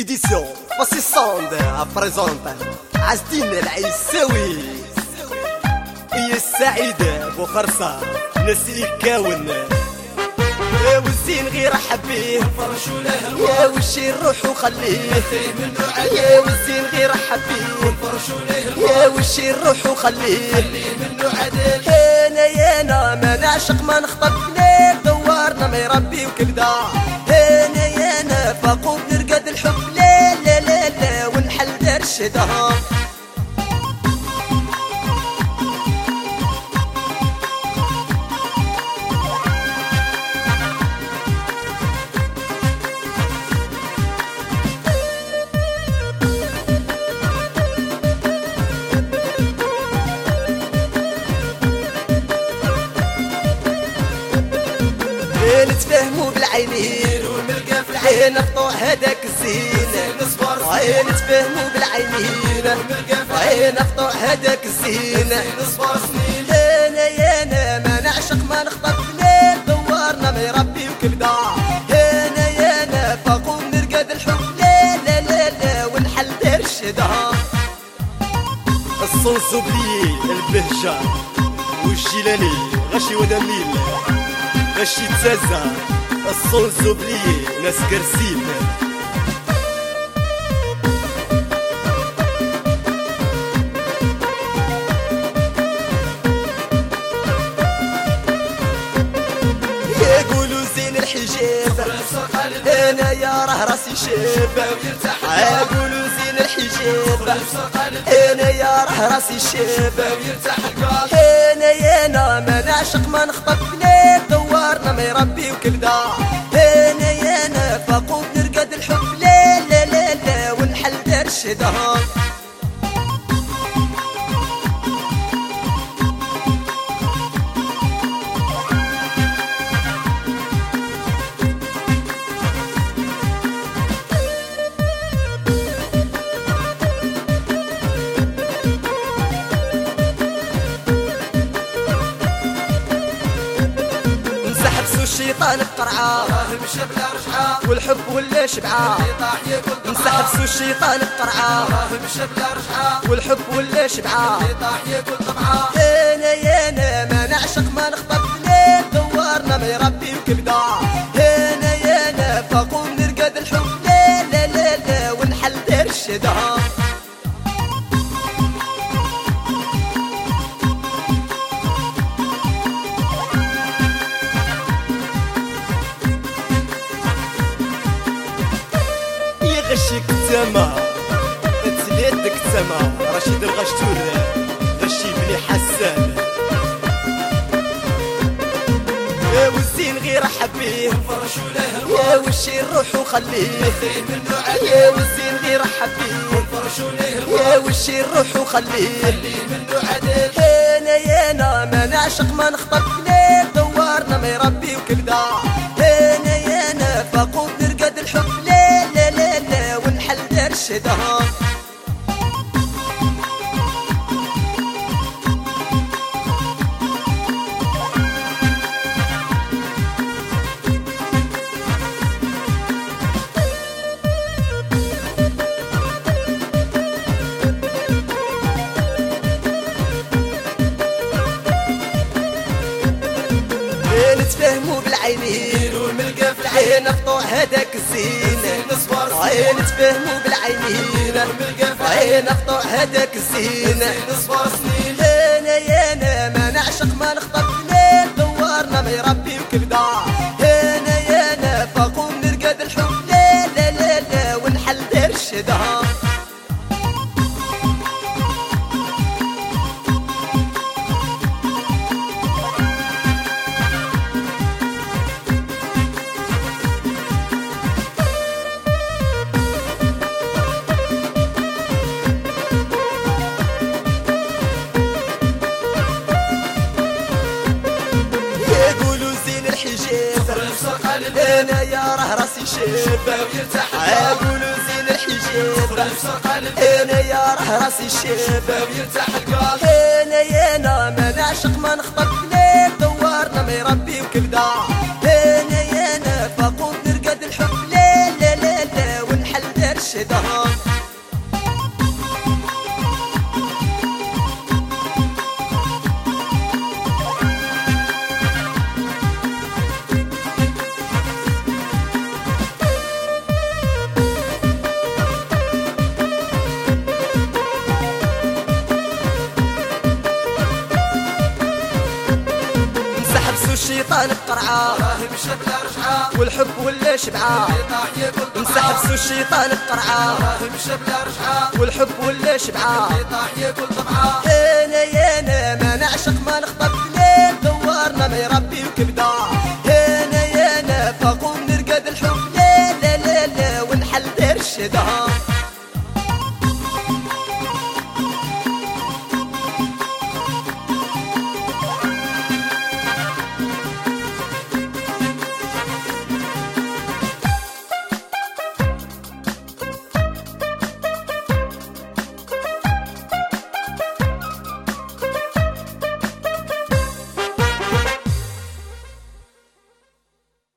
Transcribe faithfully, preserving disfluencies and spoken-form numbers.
Édition Fassissande présente عزتين العيساوي هي السعيدة بوخرصة نسي كاون يا والزين غير حبيه فرشوا له يا وشي نروح وخليه يا والزين غير حبيه فرشوا له يا وشي نروح وخليه منه عدل انا يا انا ما نعشق ما نخطب ليه دورنا ما يربي وكبدا انا يا انا فقوم نرقد الحب لا لا لا لا ونحل درشدها نتفاهموا بالعينين والملقى في العين نقطع هذاك الزين عين نتفاهموا بالعينين والملقى في العين نقطع هذاك الزين نصبر سنين انا يا انا ما نعشق ما نخطب ليل دورنا ما يربي وكبدا انا يا انا فقوم نرقد الحب لا لا لا لا ونحل درشدها الصنصوبلي البهجة والجيلاني غشي ودميل غشي تزازا الصنصوبلي ناس كرسيل يقولوا زين الحجاب انا يا راه راسي شاب يقولوا زين الحجاب انا يا راه راسي شاب انا يا انا ما نعشق ما نخطب ليه دورنا ما يربي وكبدا انا يا انا فقوم نرقد الحب لا لا لا لا ونحل درشدها الشيطان بقرعة مشى بلا رجعة والحب ولا شبعة انسحب سو الشيطان بقرعة مشى بلا رجعة والحب ولا شبعة انا يا انا ما نعشق ما نخطب ليه دورنا ما يربي وكبدا انا يا انا فقوم نرقد الحب لا لا لا لا ونحل درشدها غشيك التما تليدك التما رشيد الغشتور غشي بني حسان يا والزين غير حبيه فرشوا له يا وشي نروح وخليه يا والزين غير حبيه فرشوا له يا وشي نروح وخليه منه عدل انا يا انا ما نعشق ما نخطب ليه دورنا ما يربي وكبدا انا يا انا فقوم نرقد الحب لا لا لا لا ونحل درشدها نتفاهموا بالعينين والملقى في العين نقطع هذاك الزين عين نتفاهموا بالعينين والملقى في العين نقطع هذاك الزين نصبر سنين انا يا انا ما نعشق ما نخطب ليه دورنا ما يربي وكبدا انا يا انا فقوم نرقد الحب لا لا لا لا ونحل درشدها انا يا راه راسي شاب يقولوا زين الحجاب انا يا راه راسي شاب انا يا انا ما نعشق ما نخطب ليه دورنا ما يربي وكبدا انا يا انا فقوم نرقد الحب لا لا لا لا ونحل درش ارشدهم. حبسوا الشيطان بقرعة راهي مشى بلا رجعة والحب ولا شبعة. حبسوا الشيطان بقرعة راهي مشى بلا رجعة والحب ولا شبعة. طاح ياكل طبعة. هنا يانا ما نعشق ما نخطب ليه دورنا ما يربي وكبدا. هنا يانا فقوم نرقد الحب لا لا لا لا ونحل ارشدها.